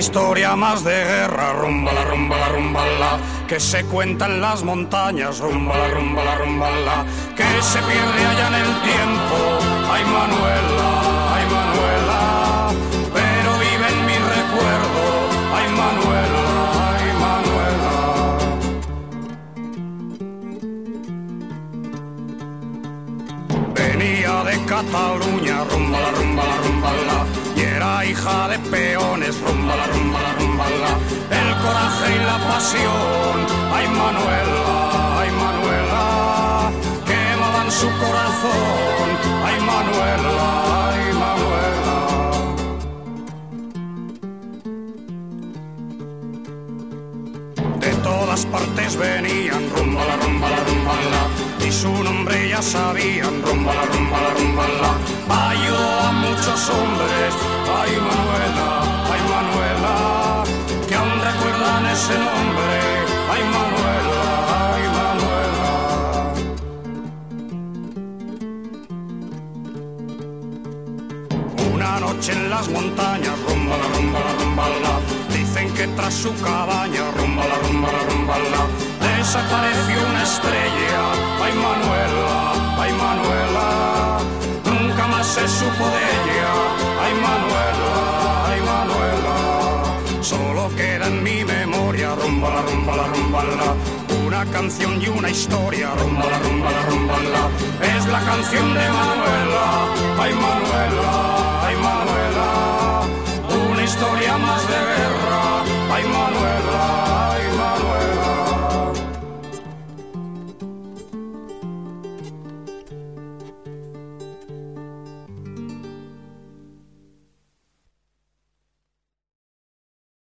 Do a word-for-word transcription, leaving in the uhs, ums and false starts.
historia más de guerra, rumbala, rumbala, rumbala, que se cuenta en las montañas, rumbala, rumbala, rumbala, que se pierde allá en el tiempo. Ay, Manuela, ay, Manuela, pero vive en mi recuerdo. Ay, Manuela, ay, Manuela. Venía de Cataluña, rumbala, rumbala, rumbala, y era hija de peones, rumbala, rumbala, rumbala, el coraje y la pasión. Ay, Manuela, ay, Manuela, quemaban su corazón. Ay, Manuela, ay, Manuela. De todas partes venían, rumbala, rumbala, rumbala, y su nombre ya sabían, rumbala, rumbala, rumbala. Ayudó a muchos hombres, ay, Manuela, ay, Manuela, que aún recuerdan ese nombre. Ay, Manuela, ay, Manuela. Una noche en las montañas, rumbala, rumbala, rumbala, dicen que tras su cabaña, rumbala, rumbala, rumbala, desapareció una estrella. Ay, Manuela, ay, Manuela, nunca más se supo de ella. Ay, Manuela, ay, Manuela, solo queda en mi memoria, rumbala, rumbala, rumbala, una canción y una historia, rumbala, rumbala, rumbala, es la canción de Manuela. Ay, Manuela, ay, Manuela, una historia más de guerra. Ay, Manuela.